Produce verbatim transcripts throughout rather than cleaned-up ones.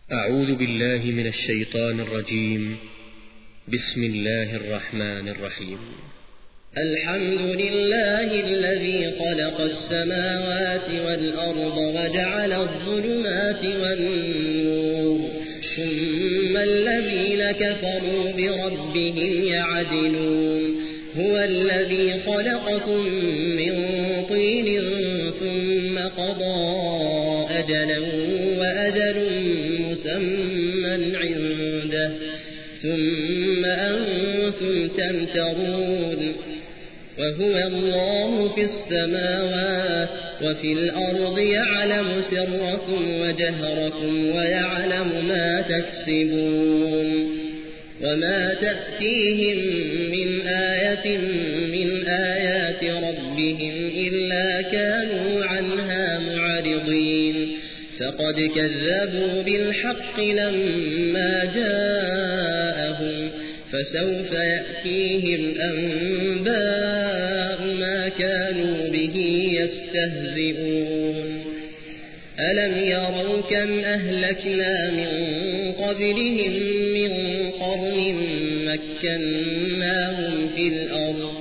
أعوذ بالله من الشيطان الرجيم. بسم الله الرحمن الرحيم. الحمد لله الذي خلق السماوات والأرض وجعل الظلمات والنور ثم الذين كفروا بربهم يعدلون. هو الذي خلقكم من طين ثم قضى أجلا وأجل مسمى عنده ثم أنتم تمترون. وهو الله في السماوات وفي الأرض يعلم سركم وجهركم ويعلم ما تكسبون. وما تأتيهم من آية من آيات ربهم إلا كانوا عنها معرضين. فقد كذبوا بالحق لما جاءهم فسوف يأتيهم أنباء ما كانوا به يستهزئون. ألم يروا كم أهلكنا من قبلهم من قرن مكناهم في الأرض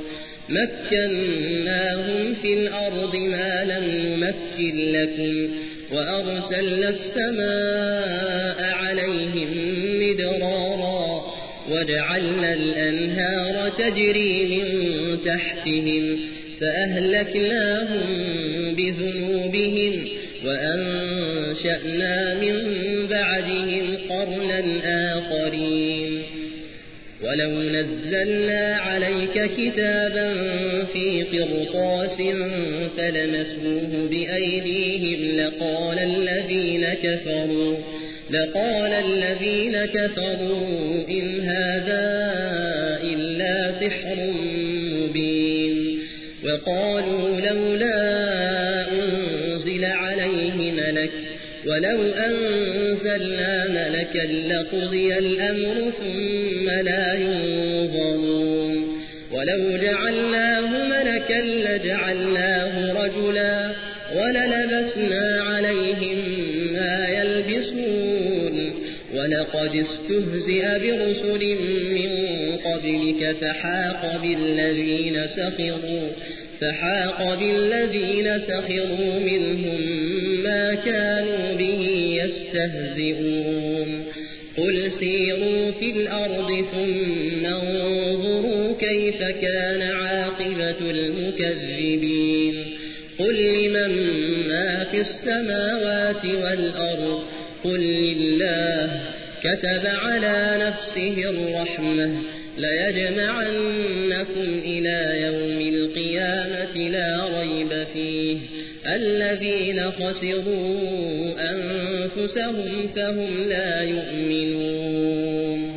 مكناهم في الأرض ما لم نمكن لكم وأرسلنا السماء عليهم مدرارا وجعلنا الأنهار تجري من تحتهم فأهلكناهم بذنوبهم وأنشأنا من بعدهم قرنا آخرين. ولو نزلنا عليك كتابا في قرطاس فلمسوه بأيديهم لقال الذين كفروا لقال الذين كفروا إن هذا إلا سحر مبين. وقالوا لولا أنزل عليه ملك ولو أنزلنا ملكا لقضي الأمر ثم لا ينظرون. ولو جعلناه ملكا لجعلناه رجلا وللبسنا عليهم ما يلبسون. ولقد استهزئ برسل من قبلك فحاق بالذين سخروا فحاق بالذين سخروا منهم ما كانوا به يستهزئون. قل سيروا في الأرض ثم انظروا كيف كان عاقبة المكذبين. قل لمن ما في السماوات والأرض قل لله كتب على نفسه الرحمة ليجمعنكم إلى يوم القيامة لا ريب فيه. الذين خسروا أنفسهم فهم لا يؤمنون.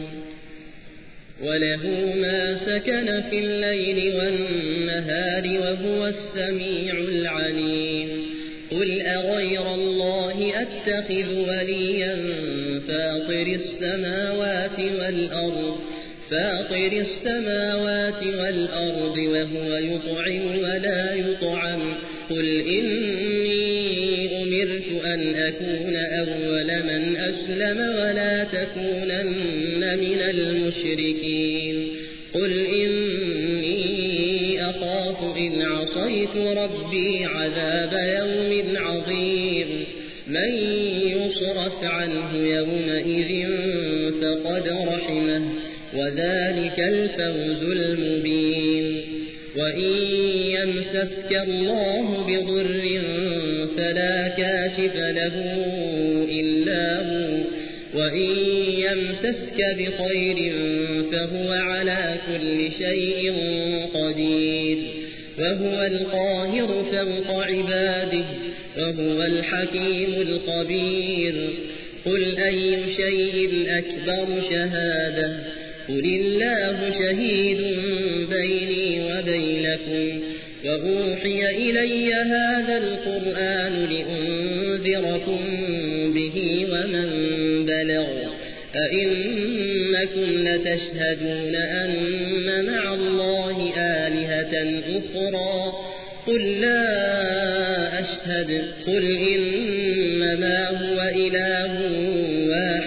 وله ما سكن في الليل والنهار وهو السميع العليم. قل أغير الله أتخذ وليا فاطر السماوات والأرض فاطر السماوات والأرض وهو يطعم ولا يطعم. قل إني أمرت أن أكون أول من أسلم ولا تكونن من المشركين. قل إني أخاف إن عصيت ربي عذاب يوم عظيم. من يصرف عنه يومئذ فقد رحمه وذلك الفوز المبين. وإن يمسسك الله بضر فلا كاشف له إلا هو وإن يمسسك بخير فهو على كل شيء قدير. وهو القاهر فوق عباده وهو الحكيم الخبير. قل أي شيء أكبر شهادة قل الله شهيد بيني وبينكم. وأوحي إلي هذا القرآن لأنذركم به ومن بلغ. أئنكم لتشهدون أن مع الله آلهة أخرى قل لا أشهد قل إنما هو إله واحد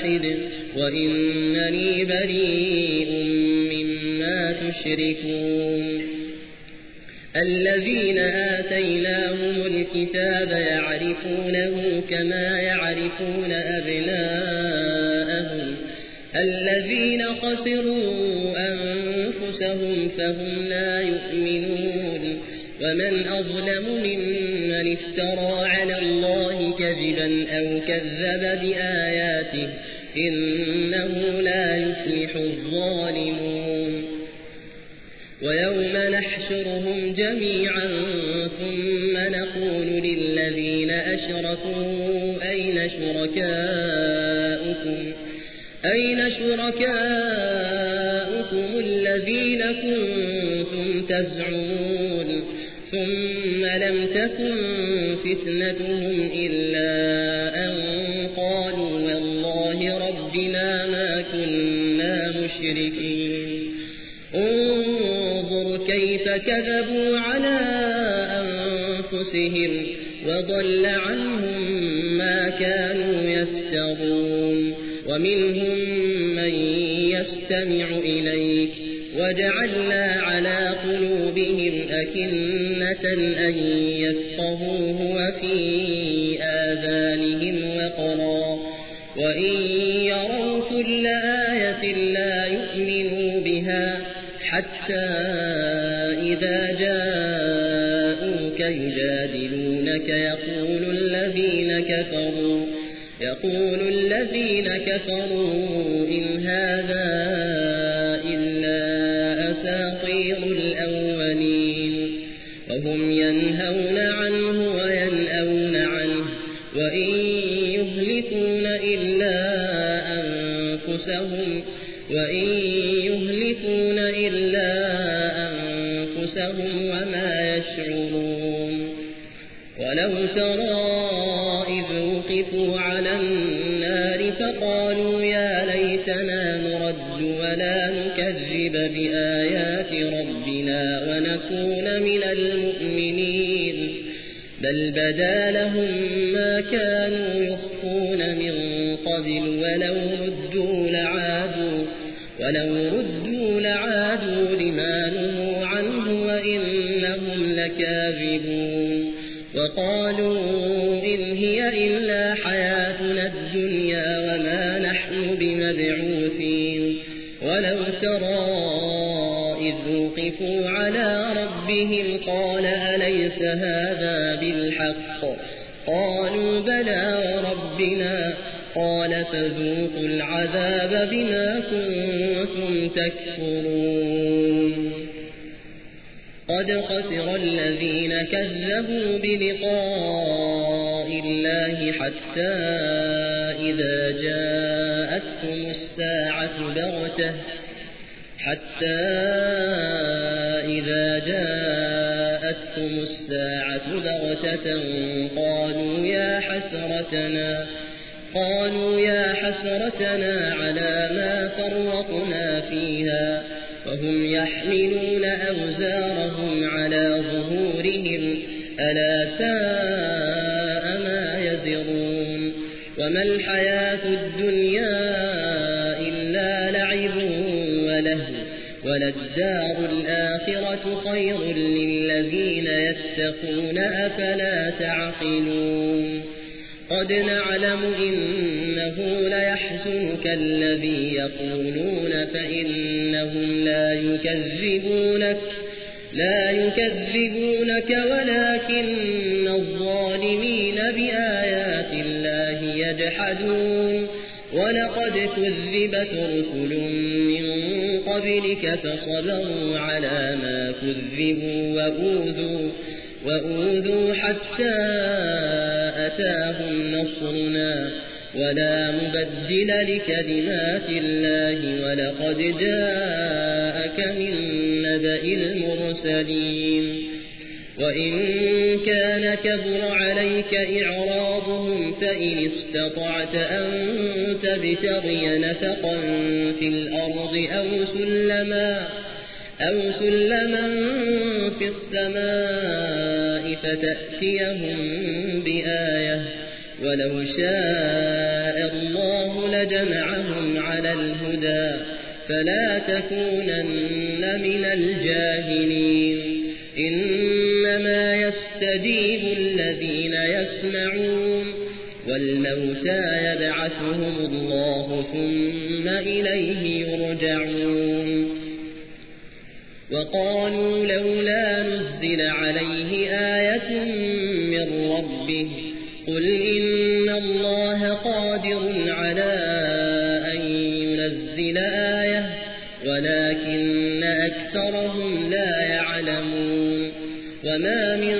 وإنني بريء مما تشركون الذين آتيناهم الكتاب يعرفونه كما يعرفون أبناءهم الذين خسروا أنفسهم فهم لا يؤمنون ومن أظلم ممن افترى على الله كذبا أو كذب بآياته إنه لا يفلح الظالمون ويوم نحشرهم جميعا ثم نقول للذين أشركوا أين شركاؤكم أين شركاؤكم الذين كنتم تزعمون ثم لم تكن فتنتهم إلا أن قالوا والله ربنا ما كنا مشركين انظر كيف كذبوا على أنفسهم وضل عنهم ما كانوا يفترون ومنهم من يستمع إليك وجعلنا على قلوبهم أكنة أن يفقهوه وفي آذانهم وقرا وإن يروا كل آية لا يؤمنوا بها حتى إذا جاءوك يجادلونك يقول الذين كفروا يقول الذين كفروا إن هذا إلا أساطير الأولين وهم ينهون عنه وينأون عنه وإن يهلكون إلا أنفسهم وإن يهلكون إلا أنفسهم وما يشعرون ولو ترى إذ وقفوا على النار فقالوا يا ليتنا نرد ولا نكذب بآيات ربنا ونكون من المؤمنين بل بدا لهم ما كانوا يخفون من قبل ولو ردوا لعادوا ولو ردوا لعادوا لما نهوا عنه وإنهم لكاذبون وقالوا إن هي إلا حياتنا الدنيا وما نحن بمبعوثين ولو ترى إذ وقفوا على ربهم قال أليس هذا بالحق قالوا بلى وربنا قال فذوقوا العذاب بما كنتم تكفرون قد خسر الذين كذبوا بلقاء الله حتى إذا جاءتهم الساعة بغتة حتى إذا جاءتهم الساعة بغتة قالوا يا حسرتنا قالوا يا حسرتنا على ما فرطنا فيها وهم يحملون أوزارهم على ظهورهم ألا ساء ما يزرون وما الحياة الدنيا إلا لعب ولهو وللدار الآخرة خير للذين يتقون أفلا تعقلون قد نعلم إنه ليحزنك الذي يقولون فإنهم لا يكذبونك لا يكذبونك ولكن الظالمين بآيات الله يجحدون ولقد كذبت رسل من قبلك فصبروا على ما كذبوا وأوذوا وأوذوا حتى أتاهم نصرنا ولا مبدل لكلمات الله ولقد جاءك من نبأ المرسلين وإن كان كبر عليك إعراضهم فإن استطعت أن تبتغي نفقا في الأرض أو سلما أو سلما في السماء فتأتيهم بآية ولو شاء الله لجمعهم على الهدى فلا تكونن من الجاهلين إنما يستجيب الذين يسمعون والموتى يبعثهم الله ثم إليه يرجعون وقالوا لولا نزل عليه آية من ربه قل إن الله قادر على أن ينزل آية ولكن أكثرهم لا يعلمون وما من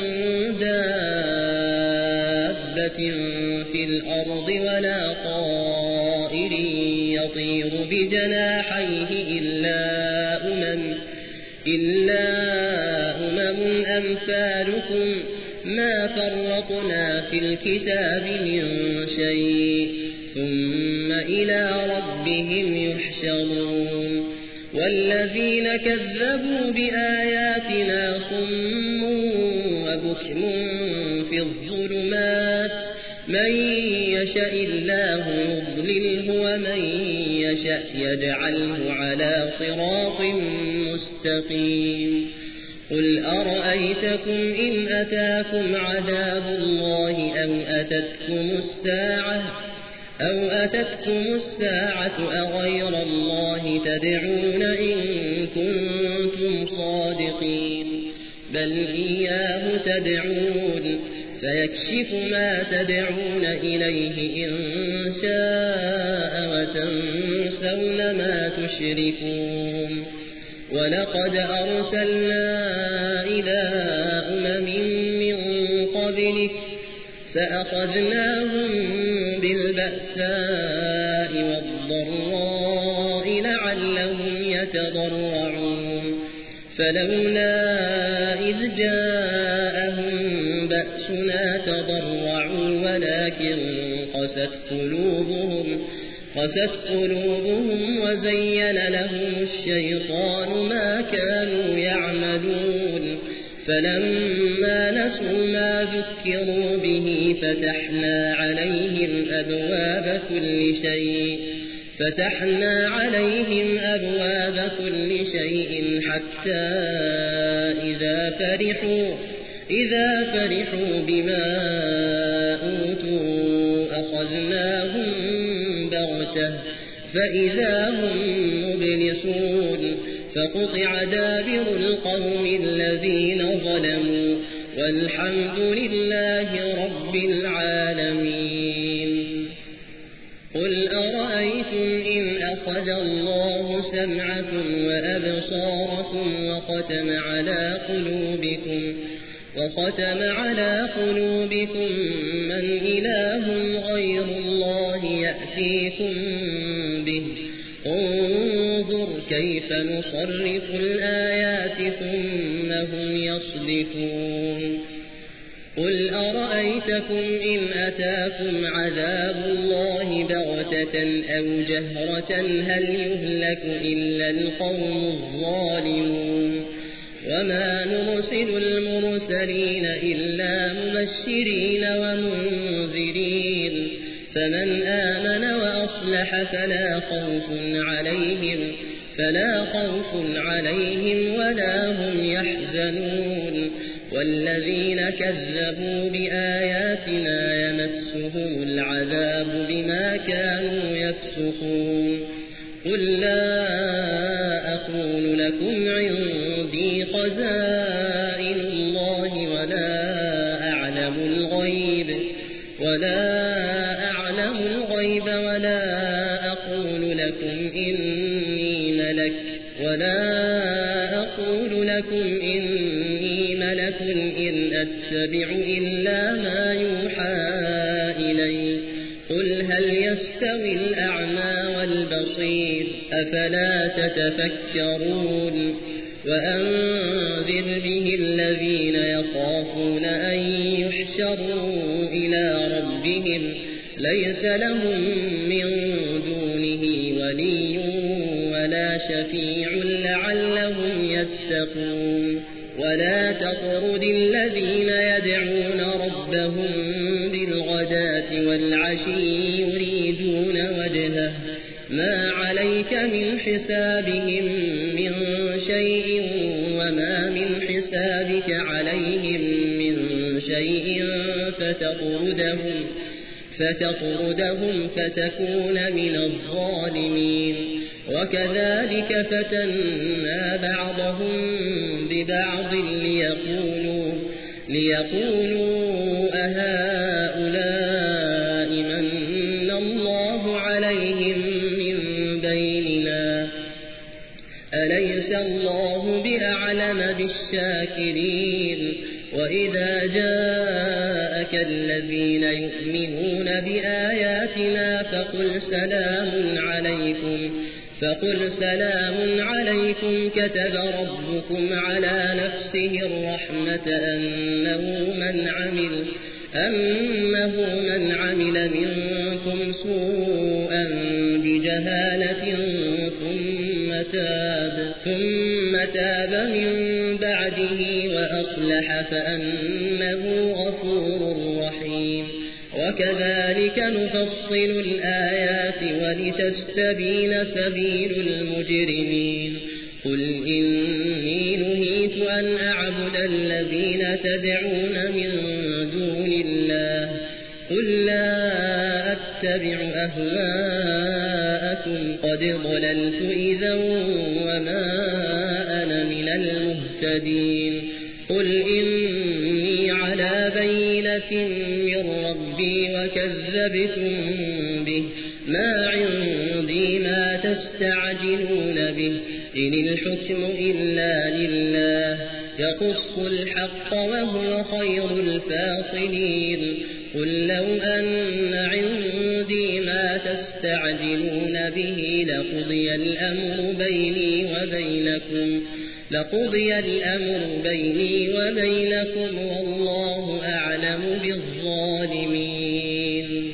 دابة في الأرض ولا طائر يطير بجناحيه إلا أمم إلا أمم أمثالكم ما فرطنا في الكتاب من شيء ثم إلى ربهم يحشرون والذين كذبوا بآياتنا صم وبكم في الظلمات من يشاء الله يضلله ومن يشاء يجعله على صراط مستقيم قل أرأيتكم إن أتاكم عذاب الله أو أتتكم الساعة أو أتتكم الساعة أغير الله تدعون إن كنتم صادقين بل إياه تدعون فيكشف ما تدعون إليه إن شاء وتنسون ما تشركون ولقد أرسلنا إلى أمم من قبلك فأخذناهم بالبأساء والضراء لعلهم يتضرعون فلولا إذ جاءهم بأسنا تضرعوا ولكن قست قلوبهم قست قلوبهم وزين لهم الشيطان ما كانوا يعملون فلما نسوا ما ذكروا به فتحنا عليهم أبواب كل شيء فتحنا عليهم أبواب كل شيء حتى إذا فرحوا إذا فرحوا بما أوتوا أخذناهم بغتة فإذا هم مبلسون فقطع دابر القوم الذين ظلموا والحمد لله رب العالمين قل أرأيتم إن أخذ الله سمعكم وأبصاركم وختم على قلوبكم وختم على قلوبكم من إله غير الله يأتيكم به انظر كيف نصرف الآيات ثم هم يصدفون قل أرأيتكم إن أتاكم عذاب الله بغتة أو جهرة هل يهلك إلا القوم الظالمون وما نرسل المرسلين إلا مبشرين ومنذرين فمن آمن وأصلح فلا خوف عليهم فلا خوف عليهم ولا هم يحزنون والذين كذبوا بآياتنا يمسهم العذاب بما كانوا يفسقون قل لا أقول لكم عندي خزائن الله ولا أعلم الغيب ولا أعلم الغيب ولا أقول لكم إني ملك ولا أقول لكم إني ملك إن أتبع إلا ما يوحى إلي قل هل يستوي الأعمى والبصير أفلا تتفكرون وأنذر به الذين يخافون أن يحشروا إلى ربهم ليس لهم من دونه ولي ولا شفيع لعلهم يتقون ولا تطرد الذين يدعون ربهم بالغداة والعشي يريدون وجهه ما عليك من حسابهم من شيء وما من حسابك عليهم من شيء فتطردهم فتطردهم فتكون من الظالمين وكذلك فتنا بعضهم ببعض ليقولوا, ليقولوا أهؤلاء من الله عليهم من بيننا أليس الله بأعلم بالشاكرين وإذا جاءك الذين يؤمنون بآياتنا فقل سلام عليكم فقل سلام عليكم كتب ربكم على نفسه الرحمة أنه من عمل أنه من عمل منكم سوءا بجهالة ثم تاب ثم تاب من بعده وأصلح فأنه غفور رحيم وكذلك نفصل الآيات ولتستبين سبيل المجرمين قل إني نهيت أن أعبد الذين تدعون من دون الله قل لا أتبع أهواءكم قد ضللت إذا وما أنا من المهتدين قل إني على بينة من ربي وكذبتم به ما عندي ما تستعجلون به إن الحكم إلا لله يقص الحق وهو خير الفاصلين قل لو أن عندي ما تستعجلون به لقضي الأمر بيني وبينكم لقضي الأمر بيني وبينكم والله أعلم بالظالمين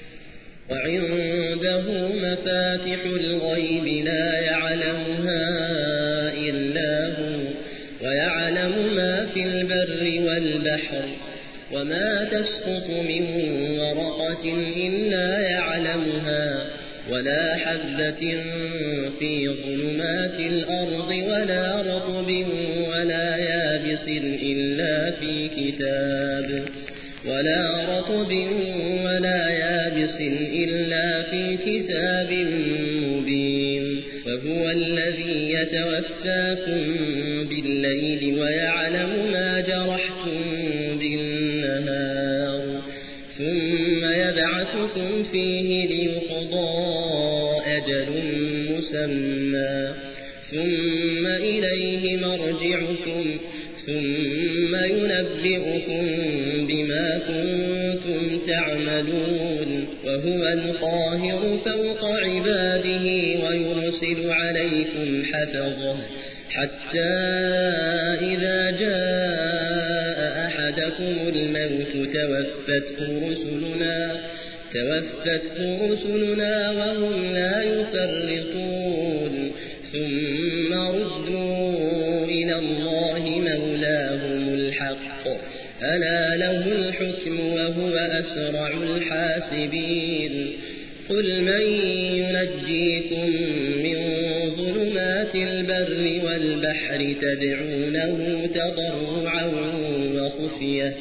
وعنده مفاتح الغيب لا يعلمها إلا هو ويعلم ما في البر والبحر وما تسقط من ورقة إلا يعلمها ولا حبة في ظلمات الأرض ولا رطب ولا يابس إلا في كتاب ولا رطب ولا يابس إلا في كتاب مبين وهو الذي يتوفاكم بالليل ويعلم ما جرحتم بالنهار ثم يبعثكم فيه ليقضى أجل مسمى ثم إليه مرجعكم ثم ينبئكم بما كنتم تعملون وهو القاهر فوق عباده ويرسل عليكم حفظه حتى إذا جاء أحدكم الموت توفته رسلنا توفته رسلنا وهم لا يفرطون ثم ردوا إلى الله مولاهم الحق ألا له الحكم وهو أسرع الحاسبين قل من ينجيكم من ظلمات البر والبحر تدعونه تضرعا وخفية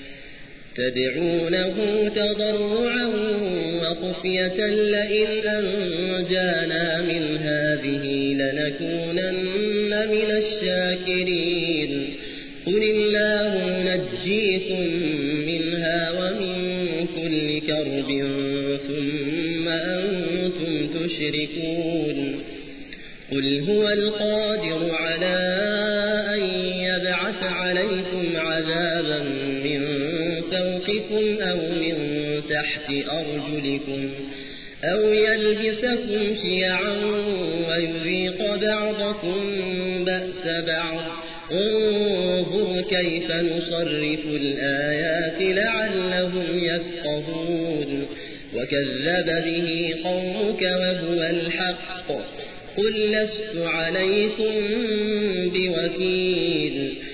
تدعونه تضرعا وخفية لئن أنجانا من هذه لنكونن من الشاكرين قل الله ينجيكم منها ومن كل كرب ثم أنتم تشركون قل هو القادر على أن يبعث عليكم عذابا من فوقكم أو من تحت أرجلكم أو يلبسكم شيعا ويذيق بعضكم بأس بعض انظر كيف نصرف الآيات لعلهم يفقهون وكذب به قومك وهو الحق قل لست عليكم بوكيل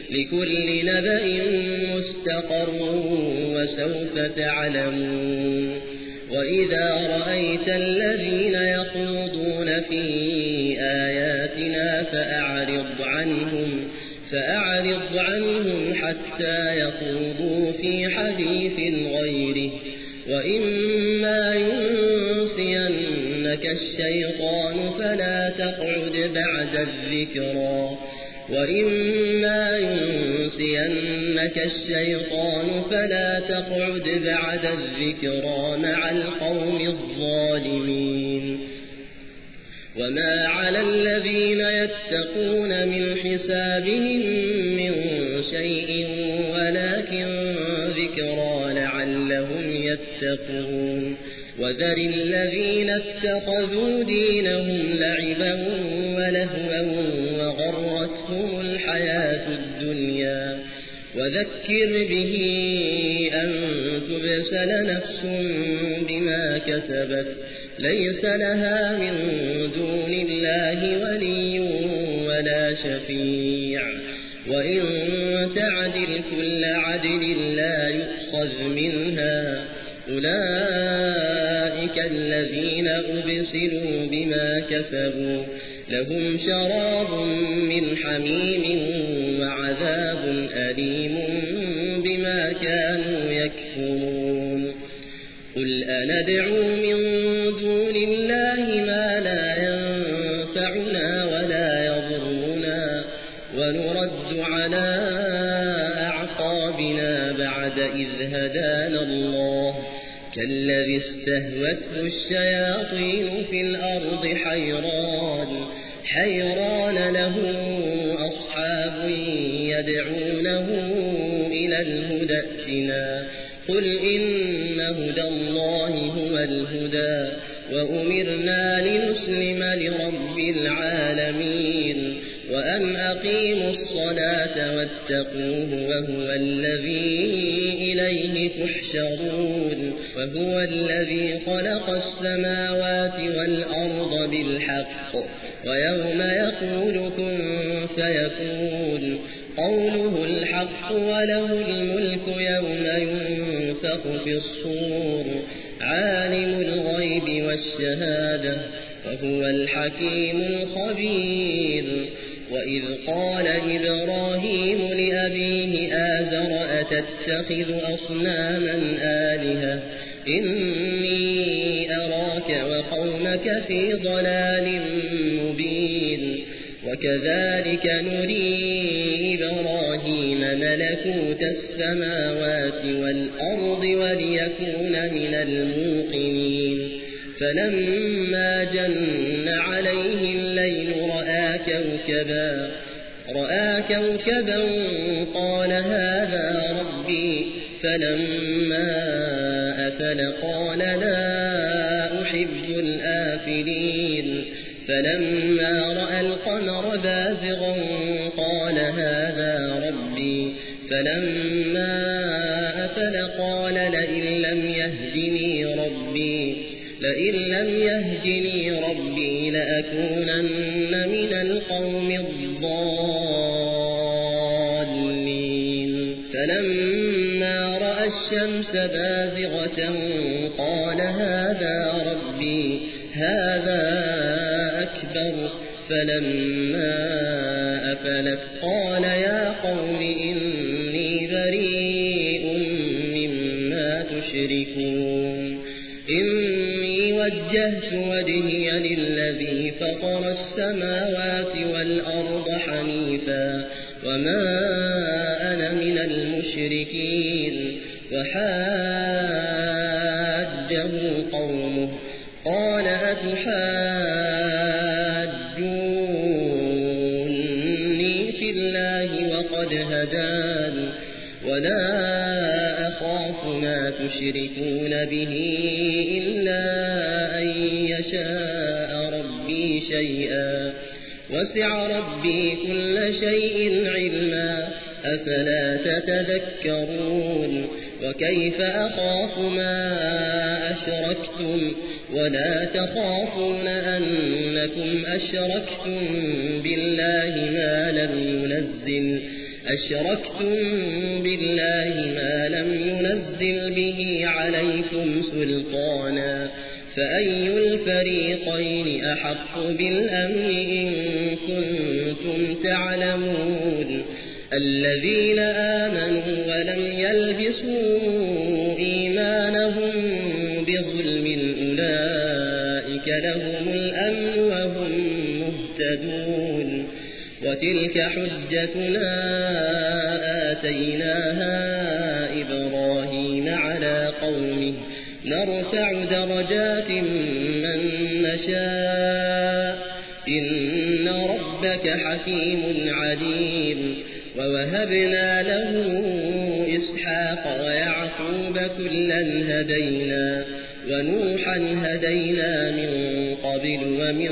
لكل نبأ مستقر وسوف تعلمون وإذا رأيت الذين يخوضون في آياتنا فأعرض عنهم فأعرض عنهم حتى يخوضوا في حديث غيره وإما ينسينك الشيطان فلا تقعد بعد الذكرى وإما ينسينك الشيطان فلا تقعد بعد الذكرى مع القوم الظالمين وما على الذين يتقون من حسابهم من شيء ولكن ذكرى لعلهم يتقون وذر الذين اتخذوا دينهم لعبا ولهوا وغرتهم الحياة الدنيا وذكر به أن تبسل نفس بما كسبت ليس لها من دون الله ولي ولا شفيع وإن تعدل كل عدل لا يؤخذ منها أولئك الذين أبسلوا بما كسبوا لهم شراب من حميم وعذاب أليم بما كانوا يكفرون قل أندعو من دون الله ما لا ينفعنا ولا يضرنا ونرد على أعقابنا بعد إذ هدانا الله كالذي استهوته الشياطين في الأرض حيران حيران له أصحاب يدعونه إلى الهدى ائتنا قل إن هدى الله هو الهدى وأمرنا لنسلم لرب العالمين وأن أقيموا الصلاة واتقوه وهو الذي إليه تحشرون وهو الذي خلق السماوات والأرض بالحق ويوم يقول كن فيكون قوله الحق وله الملك يوم ينفخ في الصور عالم الغيب والشهادة وهو الحكيم الخبير وإذ قال إبراهيم لأبيه آزر أتتخذ أصناما آلهة إني أراك وقومك في ضلال مبين وكذلك نري إبراهيم ملكوت السماوات والأرض وليكون من الموقنين فلما جن عليه الليل رأى كوكبا رأى كوكبا قال هذا ربي فلما أفل قال لا أحب الآفلين فلما رأى القمر بازغا قال هذا ربي فلما أفل قال لئن لم يهدني ربي لئن لم يهدني ربي لأكونن من القوم الضالين فلما رأى الشمس بازغة قال هذا ربي هذا أكبر فلما أفلت قال يا قوم إني بريء مما تشركون إني وجهت وجهي للذي فطر السماوات والأرض حنيفا وما أنا من المشركين وحاجه قومه قال أتحاجوني في الله وقد هدان ولا أخاف ما تشركون به إلا أن يشاء ربي شيئا وسع ربي كل شيء علما أفلا تتذكرون وكيف أخاف ما أشركتم ولا تخافون أنكم أشركتم بالله ما لم ينزل أشركتم بالله ما لم ينزل به عليكم سلطانا فأي الفريقين أحق بالأمن إن كنتم تعلمون الذين آمنوا ولم يلبسوا إيمانهم بظلم أولئك لهم الأمن وهم مهتدون وتلك حجتنا آتيناها إبراهيم على قومه نرفع درجات من نشاء إن ربك حكيم عليم ووهبنا له إسحاق ويعقوب كلا هدينا ونوحا هدينا من قبل ومن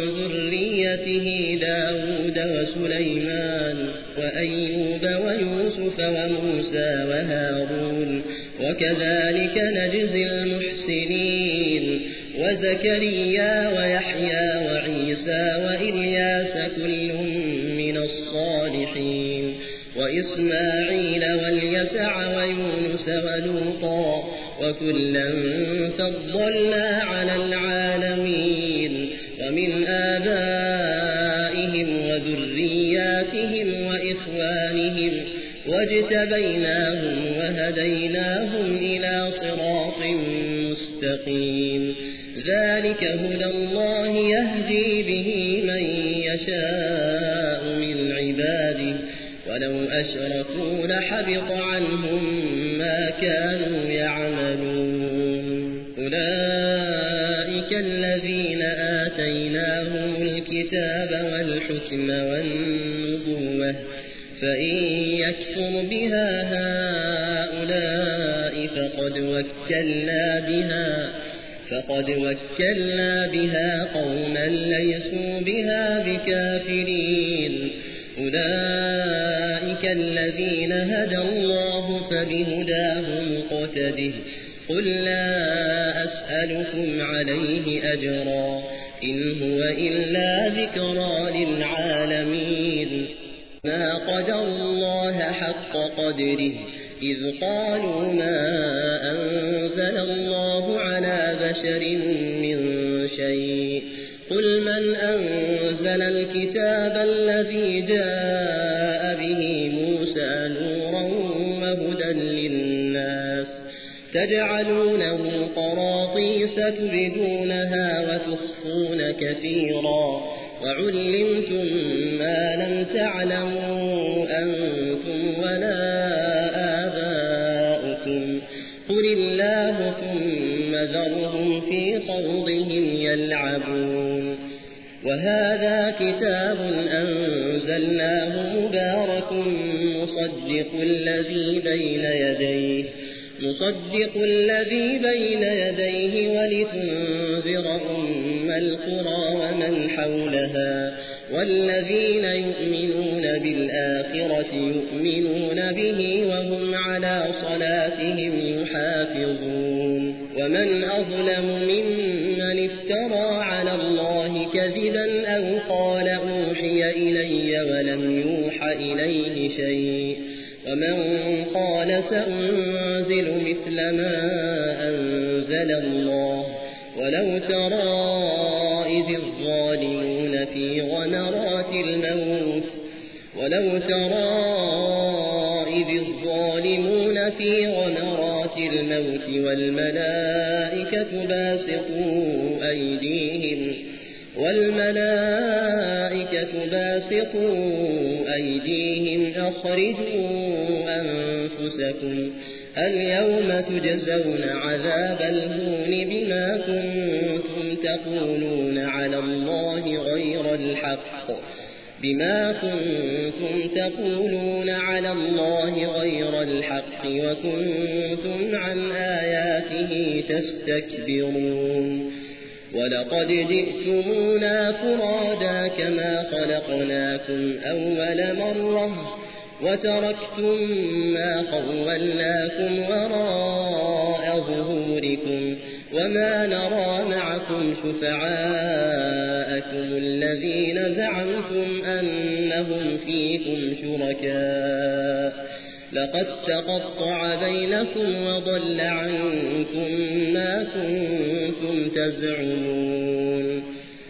ذريته داود وسليمان وأيوب ويوسف وموسى وهارون وكذلك نجزي المحسنين وزكريا ويحيى وعيسى وإلياس كل من الصالحين وإسماعيل واليسع ويونس ولوطا وكلا فضلنا على العالمين ومن آبائهم وذرياتهم وإخوانهم واجتبيناهم وهديناهم إلى صراط مستقيم ذلك هدى الله يهدي به من يشاء من عباده ولو أشركوا لحبط عنهم ما كانوا يعملون أولئك الذين آتيناهم الكتاب والحكم والنبوة فإن يكفر بها هؤلاء فقد وكلنا بها فقد وكلنا بها قوما ليسوا بها بكافرين أولئك الذين هدى الله فبهداه مقتده قل لا أسألكم عليه أجرا إن هو إلا ذكرى للعالمين ما قدر الله حق قدره إذ قالوا ما أنزل الله على بشر من شيء قل من أنزل الكتاب الذي جاء به موسى نورا وهدى للناس تجعلونه قراطيس تبدونها وتخفون كثيرا وعلمتم ما لم تعلموا أنتم ولا آباؤكم قل الله ثم ذرهم في خوضهم يلعبون وهذا كتاب أنزلناه مبارك مصدق الذي بين يديه مصدق الذي بين يديه ولتنذر أم القرى ومن حولها والذين يؤمنون بالآخرة يؤمنون به وهم على صلاتهم يحافظون ومن أظلم ممن افترى على الله كذبا أو قال أوحي إلي ولم يوح إليه شيء ومن قال سأنزل مثل ما أنزل الله ولو ترى إذ الظالمون في غمرات الموت ولو ترى إذ الظالمون في غمرات الموت والملائكة باسطوا أيديهم والملائكة باسطوا أيديهم أخرجوا أنفسكم اليوم تجزون عذاب الهون بما كنتم تقولون على الله غير الحق بما كنتم تقولون على الله غير الحق وكنتم عن آياته تستكبرون ولقد جئتمونا فرادا كما خلقناكم أول مرة وتركتم ما خولناكم وراء ظهوركم وما نرى معكم شفعاءكم الذين زعمتم أنهم فيكم شركاء لقد تقطع بينكم وضل عنكم ما كنتم تزعمون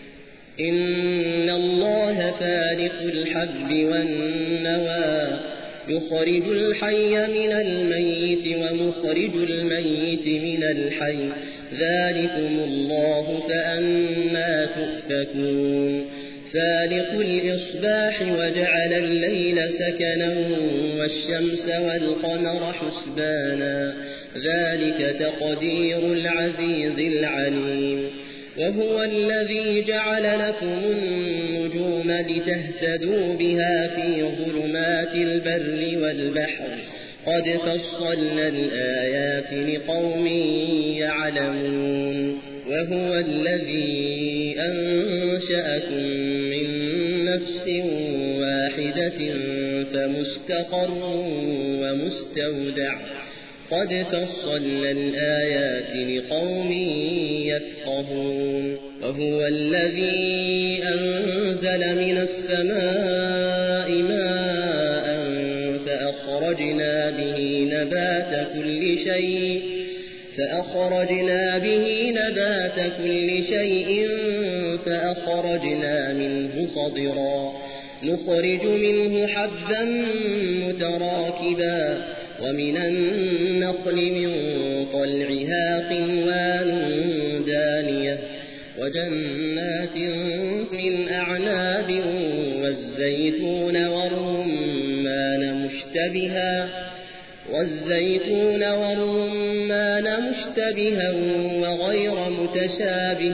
إن الله فالق الحب والنوى يخرج الحي من الميت ومخرج الميت من الحي ذلكم الله فأنى تؤفكون فالق الإصباح وجعل الليل سكنا والشمس والقمر حسبانا ذلك تقدير العزيز العليم وهو الذي جعل لكم النجوم لتهتدوا بها في ظلمات البر والبحر قد فصلنا الآيات لقوم يعلمون وهو الذي أنشأكم من نفس واحدة فمستقر ومستودع قد فصلنا الآيات لقوم يفقهون وهو الذي أنزل من السماء ماء فأخرجنا به نبات كل شيء فأخرجنا به نبات كل شيء فأخرجنا منه خضرا نخرج منه حبا متراكبا ومن النخل من طلعها قنوان دانية وجنات من أعناب والزيتون والرمان مشتبها والزيتون والرمان مشتبها وغير متشابه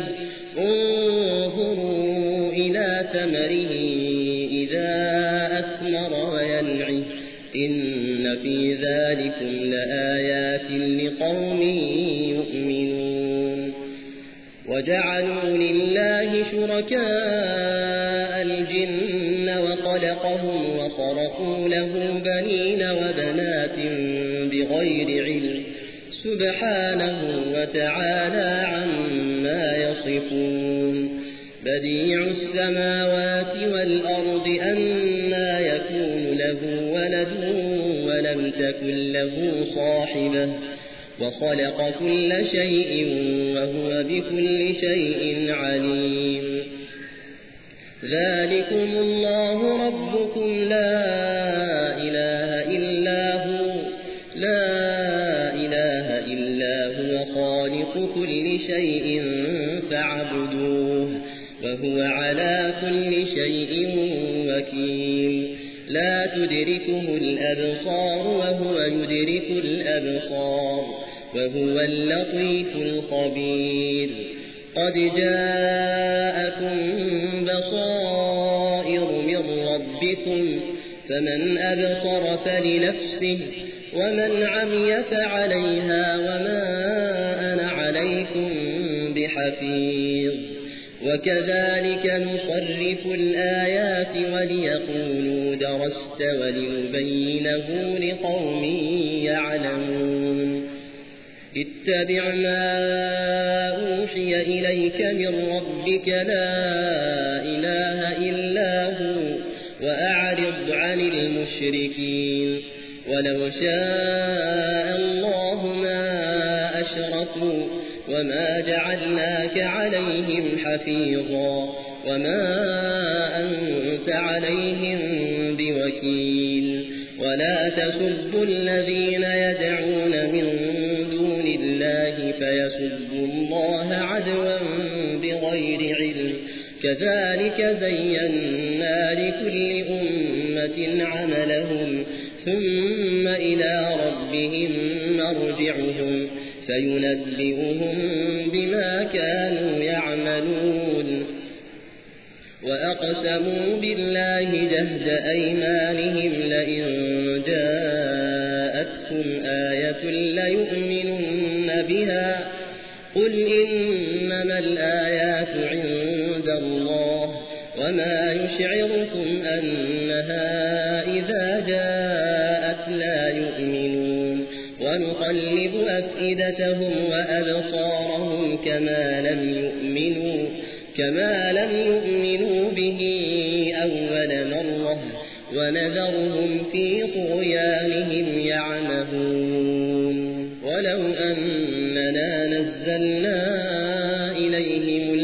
انظروا إلى ثمره إذا أثمر وينعه إن في ذلكم لآيات لقوم يؤمنون وجعلوا لله شركاء الجن وخلقهم وخرقوا له بنين وبنات بغير علم سبحانه وتعالى عما يصفون بديع السماوات والأرض أنى يكون له ولد ولم تكن له صاحبة وخلق كل شيء وهو بكل شيء عليم ذلكم الله ربكم لا إله إلا هو لا إله إلا هو خالق كل شيء فاعبدوه وهو على كل شيء وكيل لا تدركه الأبصار وهو يدرك الأبصار وهو اللطيف الخبير قد جاءكم بصائر من ربكم فمن أبصر فلنفسه ومن عمي فعليها وما أنا عليكم بحفيظ وكذلك نصرف الآيات وليقولوا درست ولنبينه لقوم يعلمون اتبع ما أوحي إليك من ربك لا إله إلا هو وأعرض عن المشركين ولو شاء الله ما أشركوا وما جعلناك عليهم حفيظا وما أنت عليهم بوكيل ولا تسبوا الذين يدعون من دون الله فيسبوا الله عدوا بغير علم كذلك زينا لكل أمة عملهم ثم إلى ربهم مرجعهم فينبئهم بما كانوا يعملون وأقسموا بالله جهد أيمانهم لئن جاءتهم آية ليؤمنن بها قل إنما الآيات عند الله وما يشعركم أنها إذا جاءت لا يؤمنون ونقلب ونقلب أفئدتهم وأبصارهم كما لم يؤمنوا كما لم يؤمنوا به أول مرة ونذرهم في طغيانهم يعمهون ولو أننا نزلنا إليهم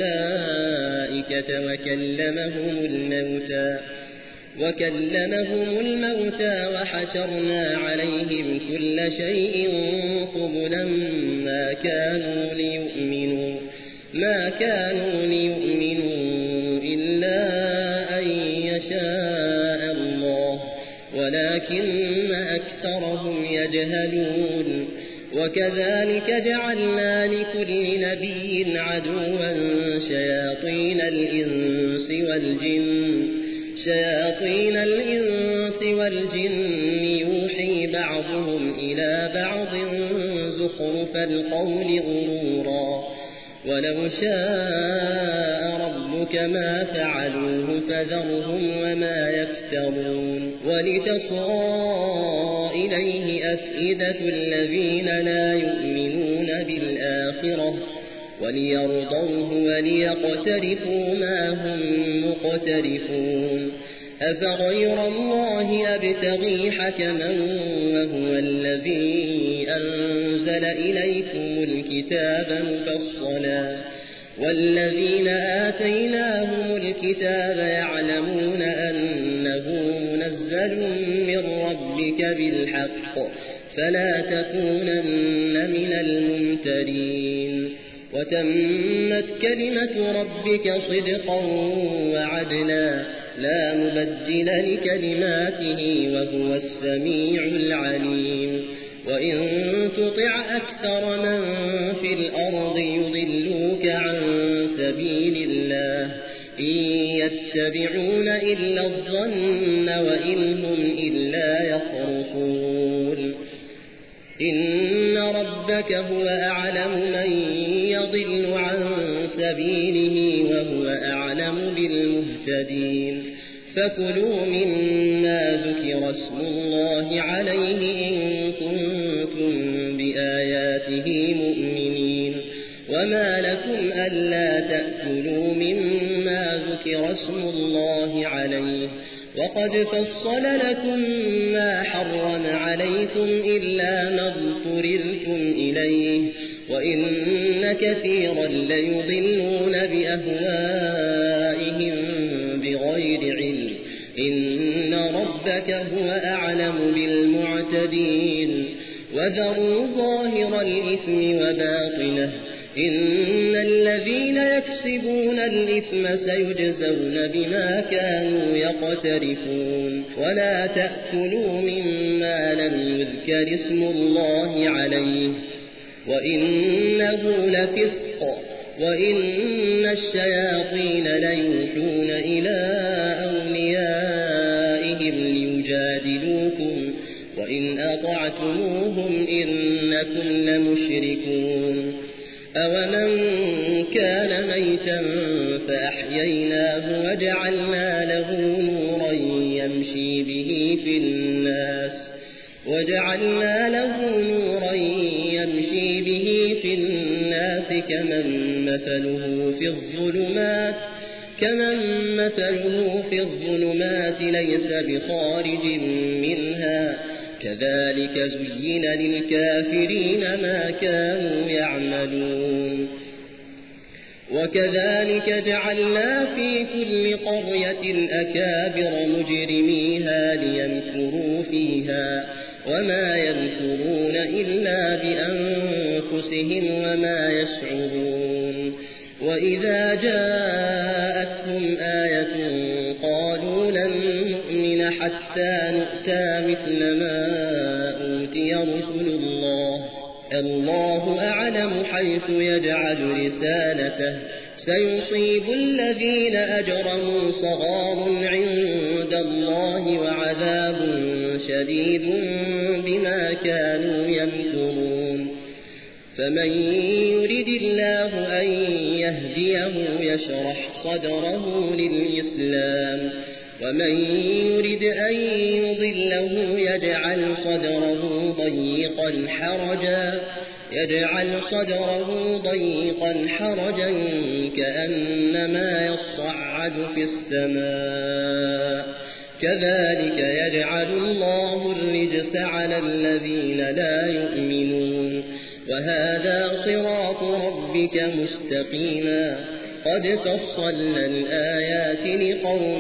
الملائكة وكلمهم الموتى وكلمهم الموتى وحشرنا عليهم كل شيء قبلا ما كانوا ليؤمنوا ما كانوا ليؤمنوا إلا أن يشاء الله ولكن أكثرهم يجهلون وكذلك جعلنا لكل نبي عدوا شياطين الإنس والجن شياطين الإنس والجن يوحي بعضهم إلى بعض زخرف القول غرورا ولو شاء ربك ما فعلوه فذرهم وما يفترون ولتصغى إليه أفئدة الذين لا يؤمنون بالآخرة وليرضوه وليقترفوا ما هم مقترفون أفغير الله أبتغي حكما وهو الذي أنزل إليكم الكتاب مفصلا والذين آتيناهم الكتاب يعلمون أنه منزل من ربك بالحق فلا تكونن من الممترين وتمت كلمة ربك صدقا وعدلا لا مبدل لكلماته وهو السميع العليم وإن تطع أكثر من في الأرض يضلوك عن سبيل الله إن يتبعون إلا الظن وإن هم إلا يخرصون إن ربك هو أعلم من يضل عن سبيله وهو أعلم بالمهتدين فكلوا مما ذكر اسم الله عليه إن كنتم بآياته مؤمنين وما لكم ألا تأكلوا مما ذكر اسم الله عليه وقد فصل لكم ما حرم عليكم إلا ما اضطررتم إليه وإن كثيرا ليضلون بأهوائهم بغير علم إن ربك هو أعلم بالمعتدين وذروا ظاهر الإثم وباطنه إن الذين يكسبون الإثم سيجزون بما كانوا يقترفون ولا تأكلوا مما لم يذكر اسم الله عليه وإنه لفسق وإن الشياطين ليوحون إلى أوليائهم ليجادلوكم وإن أطعتموهم إنكم لمشركون أومن كان ميتا فأحييناه وجعلنا له نورا يمشي به في الناس وجعلنا له نورا يمشي به في الناس كمن مثله في الظلمات كمن مثله في الظلمات ليس بخارج منها كذلك زين للكافرين ما كانوا يعملون وكذلك جعلنا في كل قرية أكابر مجرميها ليمكروا فيها وما يمكرون إلا بأنفسهم وما يشعرون وإذا جاءتهم آية قالوا لن نؤمن حتى نؤتى مثل ما أوتي رسل الله الله أعلم حيث يجعل رسالته سيصيب الذين أجرموا صغار عند الله وعذاب شديد بما كانوا يمكرون فمن يرد الله أن يهديه يشرح صدره للإسلام ومن يرد أن يضله يجعل صدره ضيقا حرجا يجعل صدره ضيقا حرجا كأنما يصعد في السماء كذلك يجعل الله الرجس على الذين لا يؤمنون وهذا صراط ربك مستقيما قد فصلنا الآيات لقوم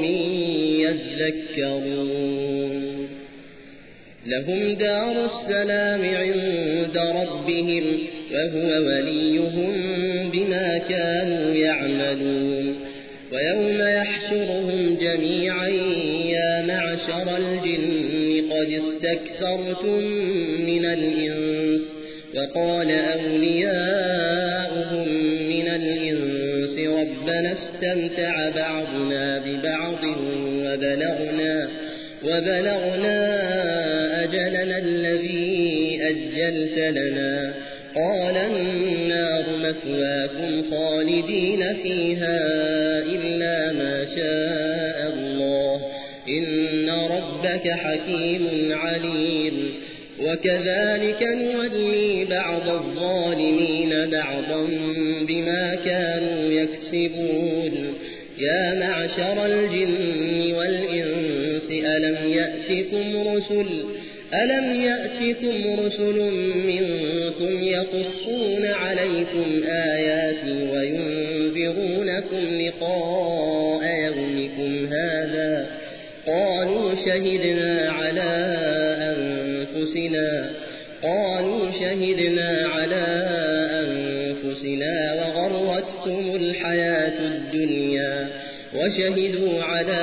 يذكرون لهم دار السلام عند ربهم وهو وليهم بما كانوا يعملون ويوم يحشرهم جميعا يا معشر الجن قد استكثرتم من الإنس وقال أولياؤهم من الإنس ربنا استمتع بعضنا ببعض وبلغنا, وبلغنا أجلنا الذي أجلت لنا قال النار مثواكم خالدين فيها إلا ما شاء الله إن ربك حكيم عليم وكذلك نولي بعض الظالمين بعضا بما كانوا يكسبون يا معشر الجن والإنس ألم يأتكم رسل ألم يأتكم رسل منكم يقصون عليكم آياتي وينذرونكم لقاء يومكم هذا قالوا شهدنا على أنفسنا قالوا شهدنا على أنفسنا وغرتهم الحياة الدنيا وشهدوا على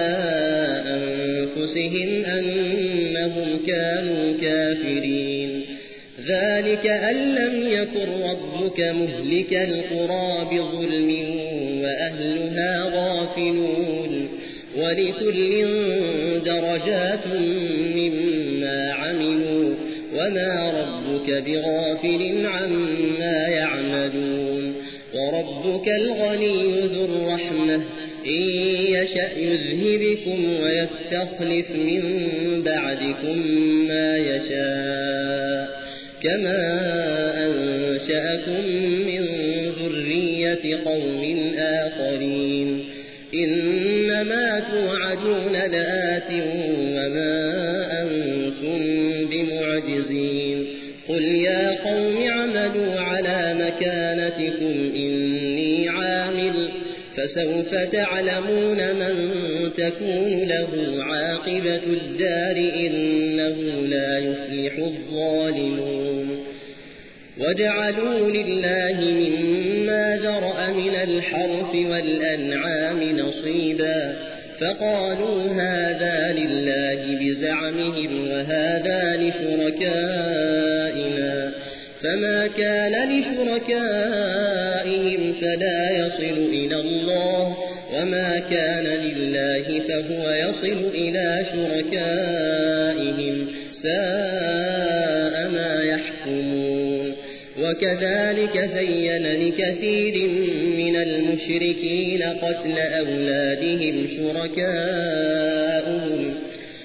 أنفسهم أنهم كانوا كافرين ذلك أن لم يكن ربك مهلك القرى بظلم وأهلها غافلون ولكل درجات مما عملوا وما ربك بغافل عما يعملون وربك الغني ذو الرحمة إن يشأ يذهبكم ويستخلف من بعدكم ما يشاء كما أنشأكم من ذرية قوم آخرين إنما توعدون لآت وما أنتم بمعجزين قل يا قوم اعملوا على مكانتكم إني عامل فسوف تعلمون من تكون له عاقبة الدار إنه لا يفلح الظالمون وجعلوا لله مما ذرأ من الحرث والأنعام نصيبا فقالوا هذا لله بزعمهم وهذا لشركائنا فما كان لشركائهم فلا يصل إلى الله وما كان لله فهو يصل إلى شركائهم ساء ما يحكمون وكذلك زين لكثير من المشركين قتل أولادهم شركاؤهم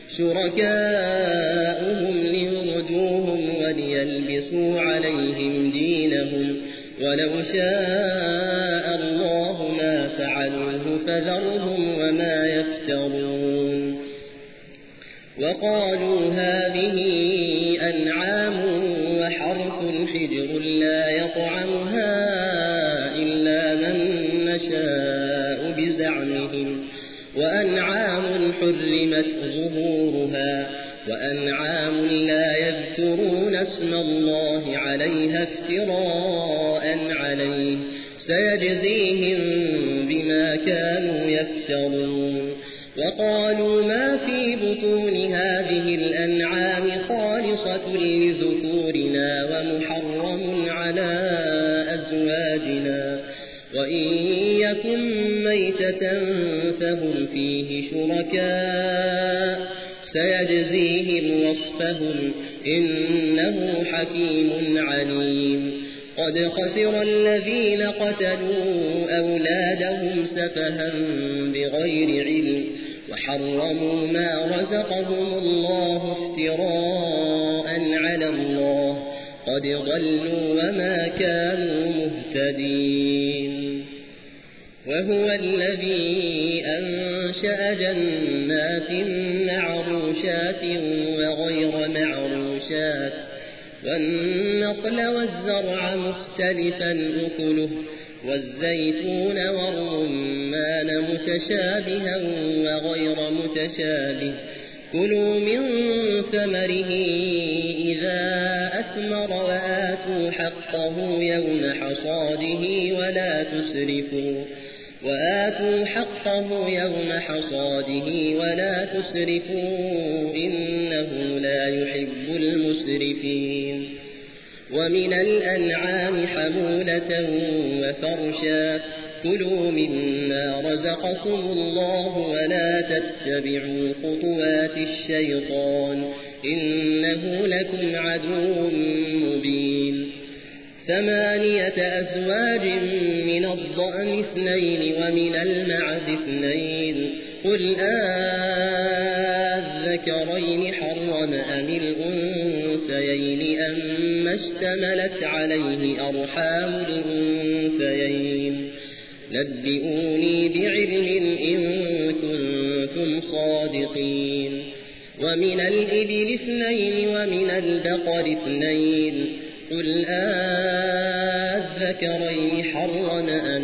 شركاؤهم ليردوهم وليلبسوا عليهم دينهم ولو شاء الله ما فعلوه فذرهم وما يفترون وقالوا هذه أنعام وحرث حجر لا يطعمها إلا من نشاء بزعمهم وأنعام حرمت ظهورها وأنعام لا يذكرون اسم الله عليها افتراء عليه سيجزيهم بما كانوا يفترون وقالوا ما في بطون هذه الأنعام خالصة لذكورنا ومحرم على أزواجنا وإن يكن ميتة فهم فيه شركاء سيجزيهم وصفهم إنه حكيم عليم قد خسر الذين قتلوا أولادهم سفها بغير علم وحرموا ما رزقهم الله افتراء على الله قد ضلوا وما كانوا مهتدين. وهو الذي أنشأ جنات معروشات وغير معروشات والنخل والزرع مختلفا أكله والزيتون والرمان متشابها وغير متشابه كلوا من ثمره إذا أثمر وآتوا حقه يوم حصاده ولا تسرفوا وآتوا حقه يوم حصاده ولا تسرفوا إنه لا يحب المسرفين. ومن الأنعام حمولة وفرشا كلوا مما رزقكم الله ولا تتبعوا خطوات الشيطان إنه لكم عدو مبين. ثمانية أزواج من الضأن اثنين ومن المعز اثنين قل آذكرين حرم أم الأنثيين أما اشتملت عليه أرحام الأنثيين نبئوني بعلم إن كنتم صادقين. ومن الإبل اثنين ومن البقر اثنين قل آذكرين حرم أم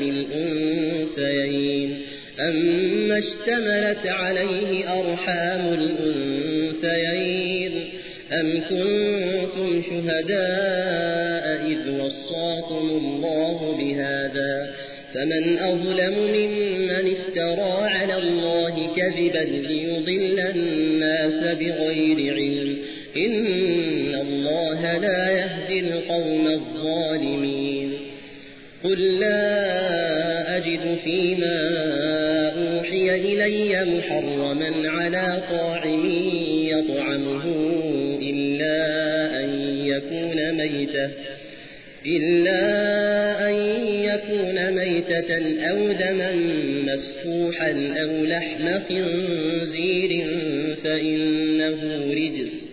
الأنثيين أما اشتملت عليه أرحام الأنثيين أم كنتم شهداء إذ وصاكم الله بهذا فمن أظلم ممن افترى على الله كذبا ليضل الناس بغير علم إن الله لا يهدي القوم الظالمين. قل لا أجد فيما أوحي إلي محرما على طاعم يطعمه إلا أن يكون ميتة إلا أن يكون ميتة أو دما مسفوحا أو لحم خنزير فإنه رجس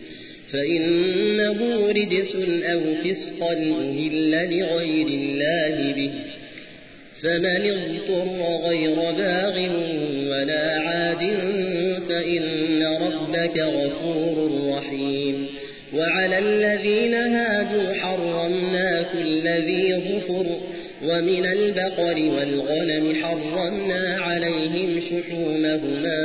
فإنه رجس أو فسقا أهل لغير الله به فمن اضطر غير باغ ولا عاد فإن ربك غفور رحيم. وعلى الذين هادوا حرمنا كل ذي ظفر ومن البقر والغنم حرمنا عليهم شحومهما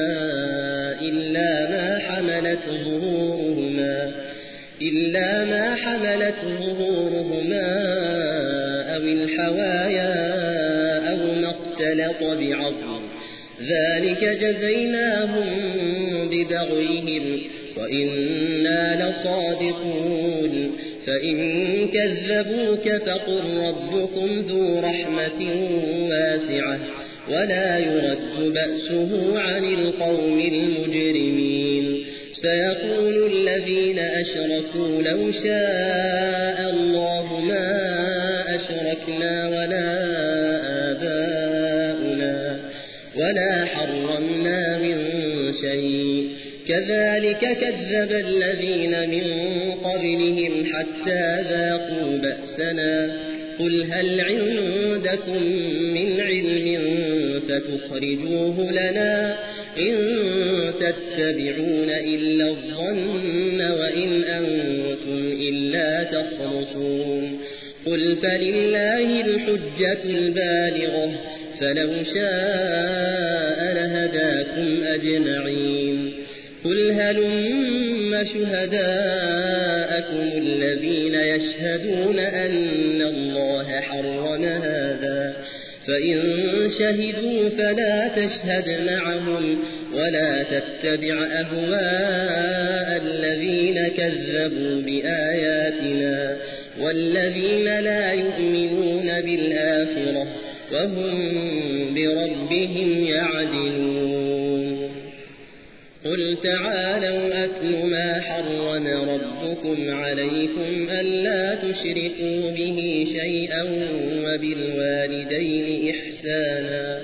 إلا ما حملت ظهورهما إلا ما حملت ظهورهما أو الحوايا أو ما اختلط بعظم ذلك جزيناهم ببغيهم وإنا لصادقون. فإن كذبوك فقل ربكم ذو رحمة واسعة ولا يرد بأسه عن القوم المجرمين. سيقول الذين أشركوا لو شاء الله ما أشركنا ولا آباؤنا ولا حرمنا من شيء كذلك كذب الذين من قبلهم حتى ذاقوا بأسنا قل هل عندكم من علم فتخرجوه لنا إن تتبعون إلا الظن وإن أنتم إلا تخرصون. قل فلله الحجة البالغة فلو شاء لهداكم أجمعين. قل هلم شهداءكم الذين يشهدون أن الله حرم هذا فإن شهدوا فلا تشهد معهم ولا تتبع أهواء الذين كذبوا بآياتنا والذين لا يؤمنون بالآخرة وهم بربهم يعدلون. قل تعالوا أتل ما حرم ربكم عليكم ألا تشركوا به شيئا وبالوالدين إحسانا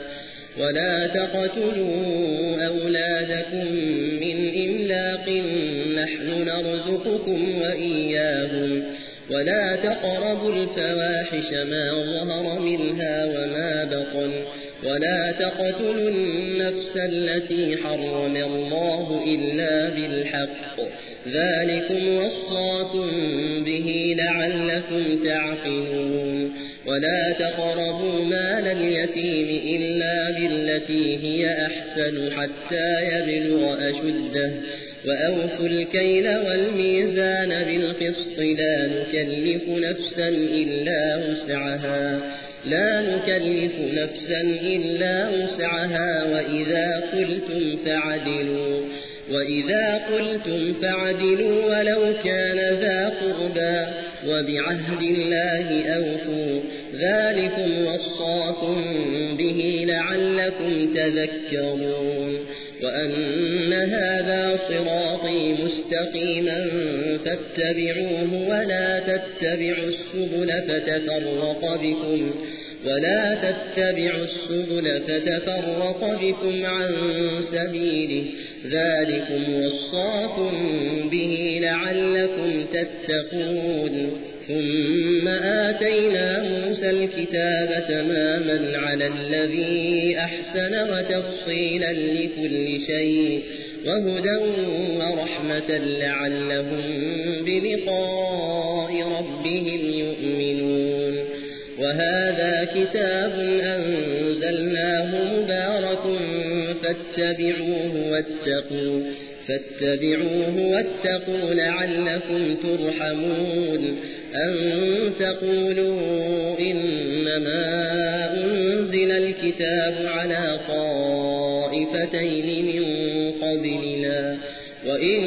ولا تقتلوا أولادكم من إملاق نحن نرزقكم وإياهم ولا تقربوا الفواحش ما ظهر منها وما بطن ولا تقتلوا النفس التي حرم الله إلا بالحق ذلكم وصاكم به لعلكم تعقلون ولا تقربوا مال اليتيم إلا بالتي هي أحسن حتى يبلغ أشده وأوفوا الكيل والميزان بالقسط لا نكلف نفسا إلا وسعها لا نكلف نفسا إلا وسعها وإذا قلتم فعدلوا وإذا قلتم فعدلوا ولو كان ذا قربى وبعهد الله أوفوا ذلكم وصاكم به لعلكم تذكرون وأن هذا صراطي مستقيما فاتبعوه ولا تتبعوا السبل فتفرق بكم ولا تتبعوا السبل فتفرق بكم عن سبيله ذلكم وصاكم به لعلكم تتقون ثم آتينا موسى الكتاب تماما على الذي أحسن وتفصيلا لكل شيء وهدى ورحمة لعلهم بلقاء ربهم يؤمنون وهذا كتاب أنزلناه مبارك فاتبعوه واتقوا فاتبعوه واتقوا لعلكم ترحمون أن تقولوا إنما أنزل الكتاب على طائفتين من قبلنا وإن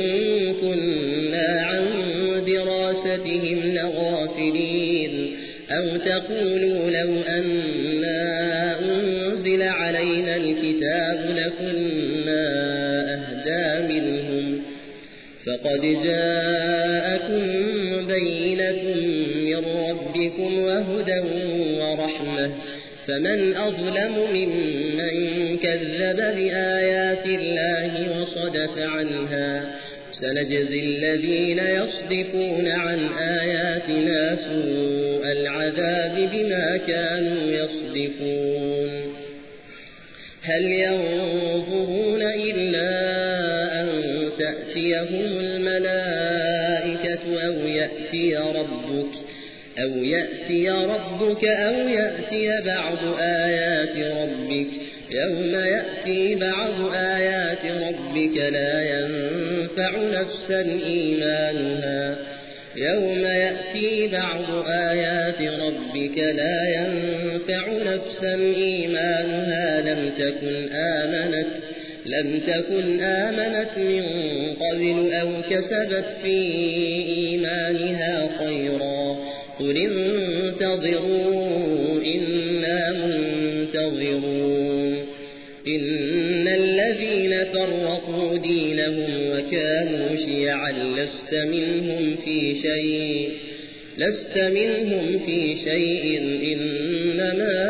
كنا عن دراستهم لغافلين أو تقولوا لو أنا أنزل علينا الكتاب لكنا أهدى منهم فقد جاءكم بينة من ربكم وهدى ورحمة فمن أظلم ممن كذب بآيات الله وصدف عنها سنجزي الذين يصدفون عن آياتنا سوء العذاب بما كانوا يصدفون هل ينظرون إلا أن تأتيهم الملائكة أو يأتي ربك أو يأتي ربك أو يأتي بعض آيات ربك يوم يأتي بعض آيات ربك لا ينفع نفسا إيمانها يوم يأتي بعض آيات ربك لا ينفع نفسا إيمانها لم تكن آمنت لم تكن آمنت من قبل أو كسبت في إيمانها خيرا قل انتظروا إنا منتظرون إن الذين فرقوا دينهم وكانوا شيعا لست منهم في شيء لست منهم في شيء إنما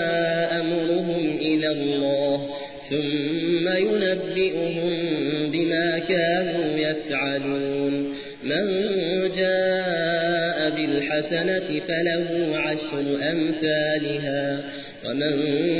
أمرهم إلى الله ثم ينبئهم بما كانوا يفعلون من جاء بالحسنة فله عشر أمثالها ومن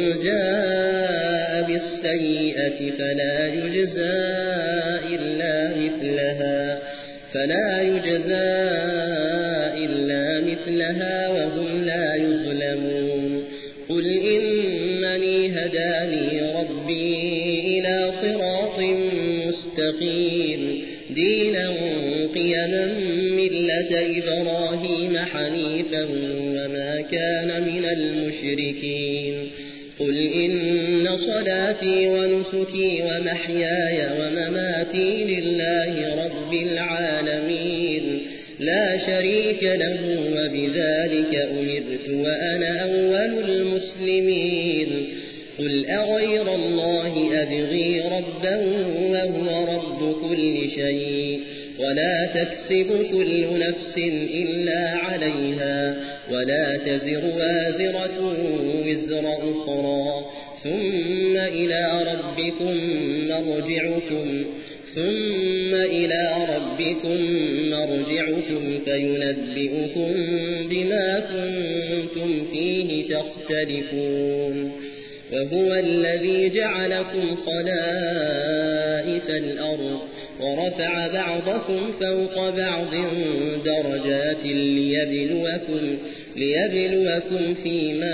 جاء بالسيئة فلا يجزى إلا مثلها فلا يجزى إلا مثلها وهم لا يظلمون قل إنني هداني ربي إلى صراط مستقيم دينا قيما ملة إبراهيم حنيفا وما كان من المشركين قل إن صلاتي ونسكي ومحياي ومماتي لله رب العالمين لا شريك له وبذلك أمرت وأنا أول المسلمين قل أغير الله أبغي ربا وهو رب كل شيء ولا تكسب كل نفس إلا عليها ولا تزر وازرة وزر أخرى ثم إلى ربكم مرجعكم ثم إلى ربكم مرجعكم فينبئكم بما كنتم فيه تختلفون وهو الذي جعلكم خلائف الأرض ورفع بعضكم فوق بعض درجات ليبلوكم, ليبلوكم فيما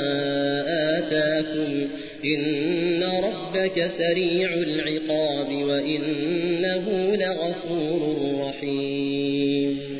آتاكم إن ربك سريع العقاب وإنه لغفور رحيم.